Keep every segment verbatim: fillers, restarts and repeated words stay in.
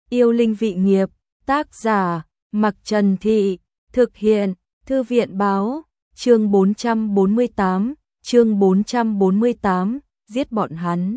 Yêu linh vị nghiệp, tác giả, Mặc Trần Thị, thực hiện, Thư viện báo, chương bốn trăm bốn mươi tám, chương bốn trăm bốn mươi tám, giết bọn hắn.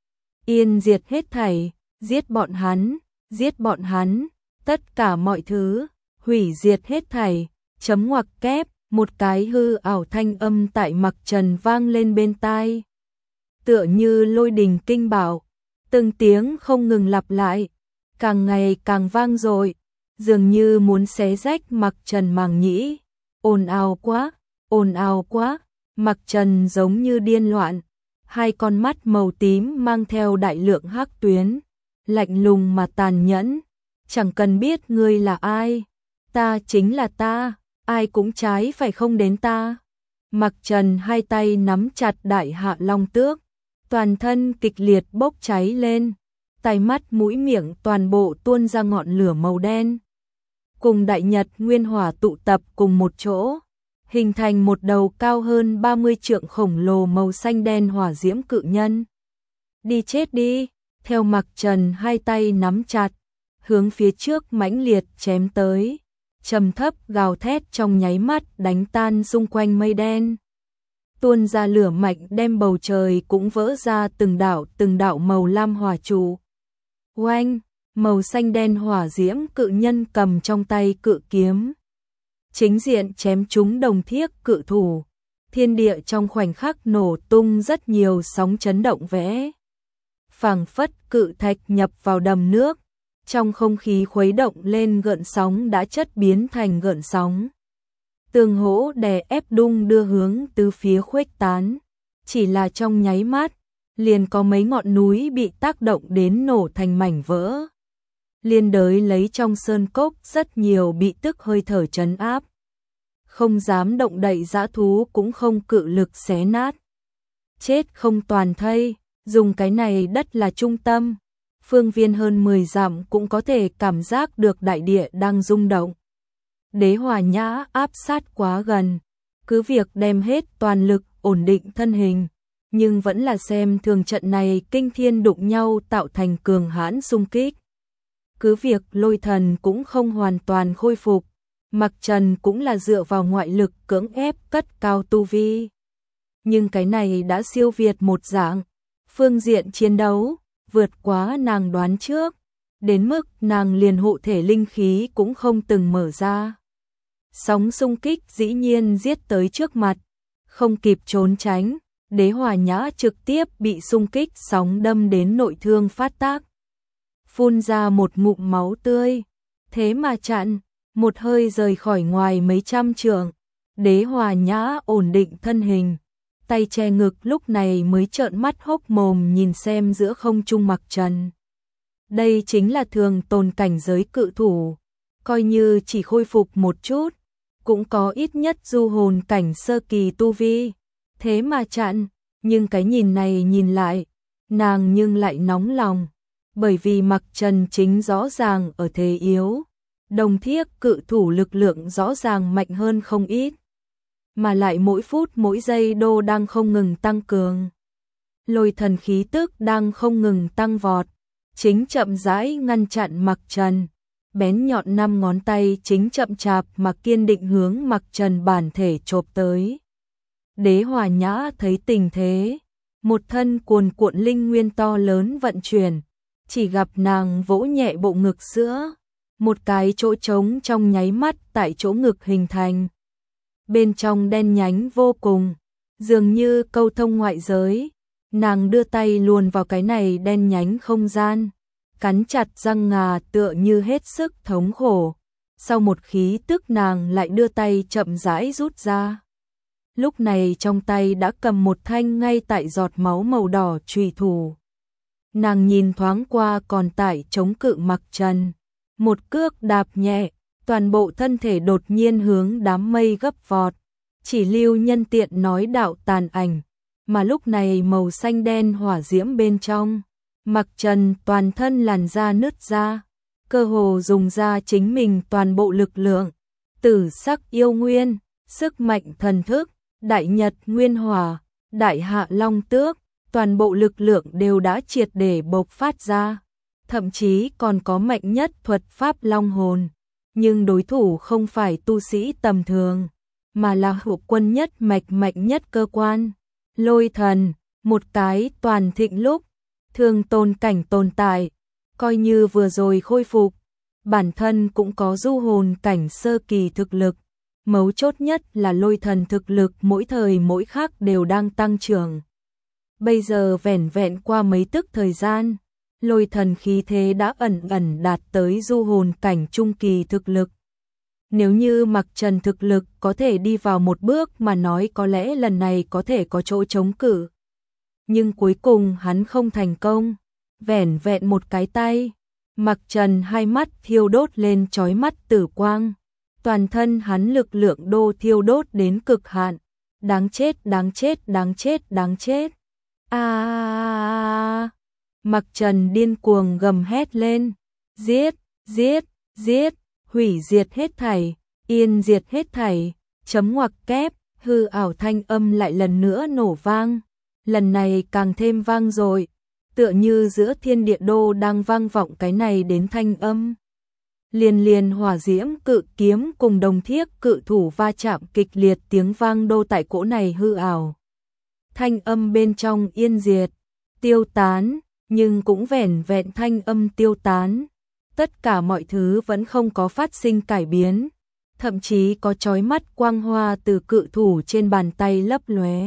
Yên diệt hết thảy, giết bọn hắn, giết bọn hắn, tất cả mọi thứ, hủy diệt hết thảy, chấm ngoặc kép, một cái hư ảo thanh âm tại Mặc Trần vang lên bên tai. Tựa như lôi đình kinh bảo, từng tiếng không ngừng lặp lại, càng ngày càng vang dội, dường như muốn xé rách Mặc Trần màng nhĩ. Ồn ào quá, ồn ào quá, Mặc Trần giống như điên loạn, hai con mắt màu tím mang theo đại lượng hắc tuyến, lạnh lùng mà tàn nhẫn, chẳng cần biết ngươi là ai, ta chính là ta, ai cũng trái phải không đến ta. Mặc Trần hai tay nắm chặt đại hạ long tước, toàn thân kịch liệt bốc cháy lên, tai mắt mũi miệng toàn bộ tuôn ra ngọn lửa màu đen. Cùng đại nhật nguyên hỏa tụ tập cùng một chỗ, hình thành một đầu cao hơn ba mươi trượng khổng lồ màu xanh đen hỏa diễm cự nhân. Đi chết đi, theo Mặc Trần hai tay nắm chặt, hướng phía trước mãnh liệt chém tới, trầm thấp gào thét trong nháy mắt đánh tan xung quanh mây đen. Tuôn ra lửa mạnh đem bầu trời cũng vỡ ra từng đạo từng đạo màu lam hỏa trụ. Oanh, màu xanh đen hỏa diễm cự nhân cầm trong tay cự kiếm, chính diện chém trúng đồng thiếc cự thủ, thiên địa trong khoảnh khắc nổ tung rất nhiều sóng chấn động vẽ. Phảng phất cự thạch nhập vào đầm nước, trong không khí khuấy động lên gợn sóng đã chất biến thành gợn sóng. Tường hỗ đè ép đung đưa hướng từ phía khuếch tán, chỉ là trong nháy mắt, liền có mấy ngọn núi bị tác động đến nổ thành mảnh vỡ. Liên đới lấy trong sơn cốc rất nhiều bị tức hơi thở trấn áp. Không dám động đậy dã thú cũng không cự lực xé nát. Chết không toàn thây, dùng cái này đất là trung tâm. Phương viên hơn mười dặm cũng có thể cảm giác được đại địa đang rung động. Đế Hòa Nhã áp sát quá gần, cứ việc đem hết toàn lực ổn định thân hình, nhưng vẫn là xem thường trận này kinh thiên đụng nhau tạo thành cường hãn xung kích. Cứ việc lôi thần cũng không hoàn toàn khôi phục, Mặc Trần cũng là dựa vào ngoại lực cưỡng ép cất cao tu vi. Nhưng cái này đã siêu việt một dạng, phương diện chiến đấu, vượt quá nàng đoán trước, đến mức nàng liền hộ thể linh khí cũng không từng mở ra. Sóng xung kích dĩ nhiên giết tới trước mặt, không kịp trốn tránh, Đế Hòa Nhã trực tiếp bị xung kích sóng đâm đến nội thương phát tác. Phun ra một ngụm máu tươi, thế mà chặn, một hơi rời khỏi ngoài mấy trăm trượng. Đế Hòa Nhã ổn định thân hình, tay che ngực lúc này mới trợn mắt hốc mồm nhìn xem giữa không trung Mặc Trần. Đây chính là thường tồn cảnh giới cự thủ, coi như chỉ khôi phục một chút, cũng có ít nhất du hồn cảnh sơ kỳ tu vi, thế mà chặn, nhưng cái nhìn này nhìn lại, nàng nhưng lại nóng lòng, bởi vì Mặc Trần chính rõ ràng ở thế yếu, đồng thiếc cự thủ lực lượng rõ ràng mạnh hơn không ít, mà lại mỗi phút mỗi giây đô đang không ngừng tăng cường. Lôi thần khí tức đang không ngừng tăng vọt, chính chậm rãi ngăn chặn Mặc Trần. Bén nhọn năm ngón tay chính chậm chạp mà kiên định hướng Mặc Trần bản thể chộp tới. Đế Hòa Nhã thấy tình thế, một thân cuồn cuộn linh nguyên to lớn vận chuyển, chỉ gặp nàng vỗ nhẹ bộ ngực giữa, một cái chỗ trống trong nháy mắt tại chỗ ngực hình thành. Bên trong đen nhánh vô cùng, dường như câu thông ngoại giới, nàng đưa tay luồn vào cái này đen nhánh không gian, cắn chặt răng ngà tựa như hết sức thống khổ. Sau một khí tức nàng lại đưa tay chậm rãi rút ra. Lúc này trong tay đã cầm một thanh ngay tại giọt máu màu đỏ chùy thủ. Nàng nhìn thoáng qua còn tại chống cự Mặc Trần, một cước đạp nhẹ, toàn bộ thân thể đột nhiên hướng đám mây gấp vọt, chỉ lưu nhân tiện nói đạo tàn ảnh, mà lúc này màu xanh đen hỏa diễm bên trong, Mặc Trần toàn thân làn da nứt ra, cơ hồ dùng ra chính mình toàn bộ lực lượng, tử sắc yêu nguyên, sức mạnh thần thức, đại nhật nguyên hỏa, đại hạ long tước, toàn bộ lực lượng đều đã triệt để bộc phát ra. thậm chí còn có mạnh nhất thuật pháp long hồn, nhưng đối thủ không phải tu sĩ tầm thường, mà là hữu quân nhất mạch mạnh nhất cơ quan, Lôi Thần, một cái toàn thịnh lúc, thương tôn cảnh tồn tại, coi như vừa rồi khôi phục, bản thân cũng có du hồn cảnh sơ kỳ thực lực, mấu chốt nhất là Lôi Thần thực lực mỗi thời mỗi khắc đều đang tăng trưởng. Bây giờ vẻn vẹn qua mấy tức thời gian, Lôi Thần khí thế đã ẩn ẩn đạt tới du hồn cảnh trung kỳ thực lực. Nếu như Mặc Trần thực lực có thể đi vào một bước mà nói có lẽ lần này có thể có chỗ chống cự. Nhưng cuối cùng hắn không thành công, vẻn vẹn một cái tay, Mặc Trần hai mắt thiêu đốt lên chói mắt tử quang, toàn thân hắn lực lượng đô thiêu đốt đến cực hạn, đáng chết, đáng chết, đáng chết, đáng chết. A à, Mặc Trần điên cuồng gầm hét lên, giết, giết, giết, hủy diệt hết thảy, yên diệt hết thảy, chấm ngoặc kép, hư ảo thanh âm lại lần nữa nổ vang, lần này càng thêm vang dội, tựa như giữa thiên địa đô đang vang vọng cái này đến thanh âm. Liền liền hỏa diễm cự kiếm cùng đồng thiếc cự thủ va chạm kịch liệt tiếng vang đô tại cỗ này hư ảo. Thanh âm bên trong yên diệt, tiêu tán, nhưng cũng vẻn vẹn thanh âm tiêu tán. Tất cả mọi thứ vẫn không có phát sinh cải biến, thậm chí có chói mắt quang hoa từ cự thủ trên bàn tay lấp lóe.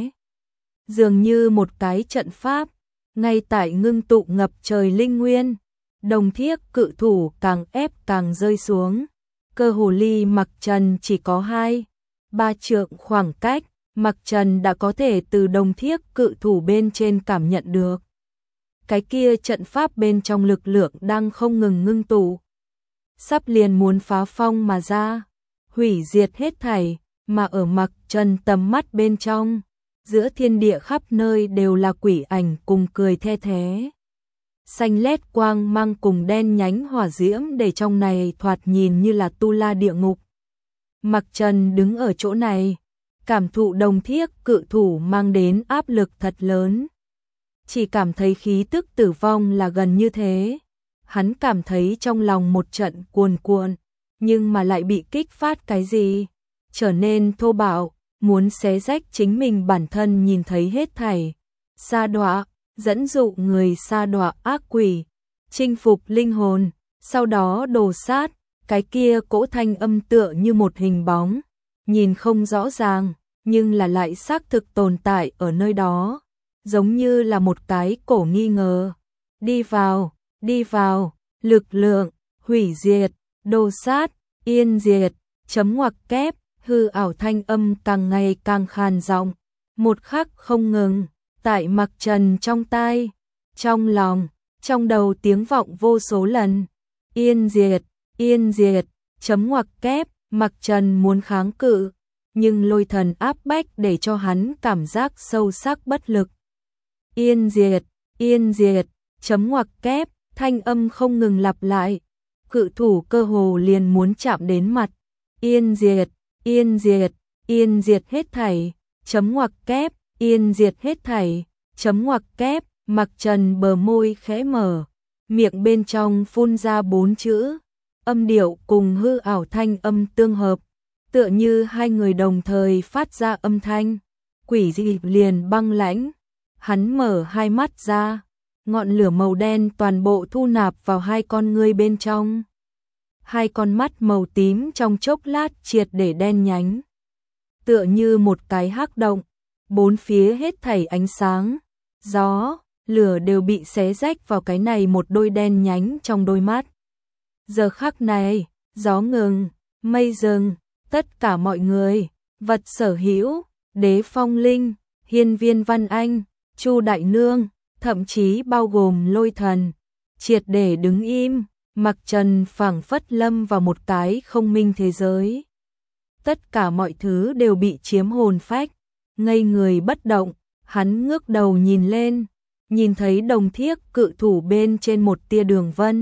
Dường như một cái trận pháp, ngay tại ngưng tụ ngập trời linh nguyên, đồng thiếc cự thủ càng ép càng rơi xuống. Cơ hồ ly Mặc Trần chỉ có hai, ba trượng khoảng cách, Mặc Trần đã có thể từ đồng thiếc cự thủ bên trên cảm nhận được. Cái kia trận pháp bên trong lực lượng đang không ngừng ngưng tụ, sắp liền muốn phá phong mà ra, hủy diệt hết thảy, mà ở Mặc Trần tầm mắt bên trong, giữa thiên địa khắp nơi đều là quỷ ảnh cùng cười the thé. Xanh lét quang mang cùng đen nhánh hỏa diễm để trong này thoạt nhìn như là tu la địa ngục. Mặc Trần đứng ở chỗ này, cảm thụ đồng thiếc cự thủ mang đến áp lực thật lớn. Chỉ cảm thấy khí tức tử vong là gần như thế. Hắn cảm thấy trong lòng một trận cuồn cuộn, nhưng mà lại bị kích phát cái gì, trở nên thô bạo, muốn xé rách chính mình bản thân nhìn thấy hết thảy. Sa đọa, dẫn dụ người sa đọa ác quỷ, chinh phục linh hồn, sau đó đồ sát, cái kia cỗ thanh âm tựa như một hình bóng, nhìn không rõ ràng, nhưng là lại xác thực tồn tại ở nơi đó, giống như là một cái cổ nghi ngờ. Đi vào, đi vào, lực lượng, hủy diệt, đồ sát, yên diệt, chấm ngoặc kép, hư ảo thanh âm càng ngày càng khàn giọng, một khắc không ngừng, tại Mặc Trần trong tai, trong lòng, trong đầu tiếng vọng vô số lần. Yên diệt, yên diệt, chấm ngoặc kép, Mặc Trần muốn kháng cự, nhưng Lôi Thần áp bách để cho hắn cảm giác sâu sắc bất lực. Yên diệt, yên diệt, chấm ngoặc kép, thanh âm không ngừng lặp lại, cự thủ cơ hồ liền muốn chạm đến mặt. Yên diệt, yên diệt, yên diệt hết thảy, chấm ngoặc kép, yên diệt hết thảy, chấm ngoặc kép, Mặc Trần bờ môi khẽ mở, miệng bên trong phun ra bốn chữ, âm điệu cùng hư ảo thanh âm tương hợp, tựa như hai người đồng thời phát ra âm thanh, quỷ dị liền băng lãnh. Hắn mở hai mắt ra, ngọn lửa màu đen toàn bộ thu nạp vào hai con ngươi bên trong. Hai con mắt màu tím trong chốc lát triệt để đen nhánh, tựa như một cái hắc động, bốn phía hết thảy ánh sáng, gió, lửa đều bị xé rách vào cái này một đôi đen nhánh trong đôi mắt. Giờ khắc này, gió ngừng, mây dừng, tất cả mọi người, vật sở hữu, Đế Phong Linh, Hiên Viên Văn Anh, Chu Đại Nương, thậm chí bao gồm Lôi Thần, triệt để đứng im. Mặc Trần phảng phất lâm vào một cái không minh thế giới. Tất cả mọi thứ đều bị chiếm hồn phách, ngây người bất động, hắn ngước đầu nhìn lên, nhìn thấy đồng thiếc cự thủ bên trên một tia đường vân.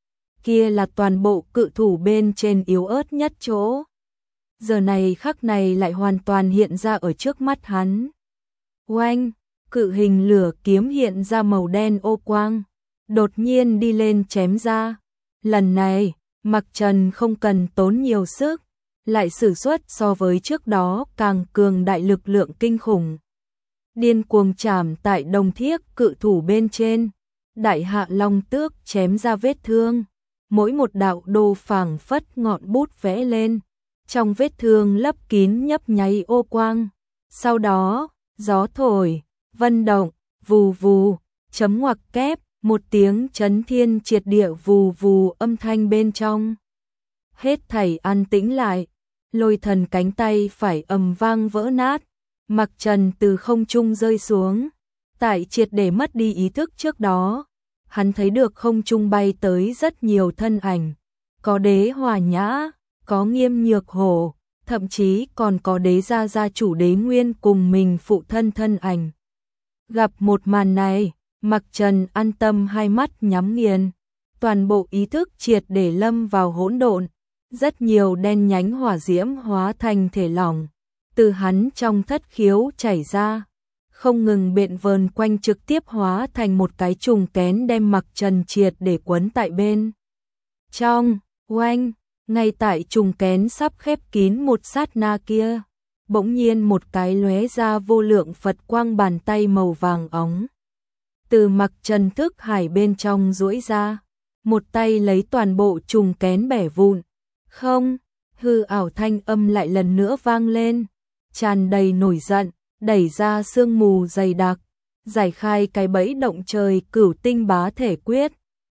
Kia là toàn bộ cự thủ bên trên yếu ớt nhất chỗ. Giờ này khắc này lại hoàn toàn hiện ra ở trước mắt hắn. Oanh, cự hình lửa kiếm hiện ra màu đen ô quang, đột nhiên đi lên chém ra. Lần này, Mặc Trần không cần tốn nhiều sức, lại sử xuất so với trước đó càng cường đại lực lượng kinh khủng. Điên cuồng chạm tại đồng thiếc cự thủ bên trên, đại hạ long tước chém ra vết thương, mỗi một đạo đô phảng phất ngọn bút vẽ lên, trong vết thương lấp kín nhấp nháy ô quang. Sau đó, gió thổi, vân động, vù vù, chấm ngoặc kép, một tiếng chấn thiên triệt địa vù vù âm thanh bên trong. Hết thảy an tĩnh lại, Lôi Thần cánh tay phải ầm vang vỡ nát, Mặc Trần từ không trung rơi xuống. Tại triệt để mất đi ý thức trước đó, hắn thấy được không trung bay tới rất nhiều thân ảnh, có Đế Hòa Nhã, có Nghiêm Nhược Hổ, thậm chí còn có Đế gia gia chủ Đế Nguyên cùng mình phụ thân thân ảnh. Gặp một màn này, Mặc Trần an tâm hai mắt nhắm nghiền, toàn bộ ý thức triệt để lâm vào hỗn độn, rất nhiều đen nhánh hỏa diễm hóa thành thể lỏng, từ hắn trong thất khiếu chảy ra, không ngừng biện vờn quanh trực tiếp hóa thành một cái trùng kén đem Mặc Trần triệt để quấn tại bên. Trong, oanh, ngay tại trùng kén sắp khép kín một sát na kia, bỗng nhiên một cái lóe ra vô lượng Phật quang bàn tay màu vàng óng. Từ Mặc Trần thức hải bên trong duỗi ra, một tay lấy toàn bộ trùng kén bẻ vụn. Không, hư ảo thanh âm lại lần nữa vang lên, tràn đầy nổi giận, đẩy ra sương mù dày đặc, giải khai cái bẫy động trời cửu tinh bá thể quyết,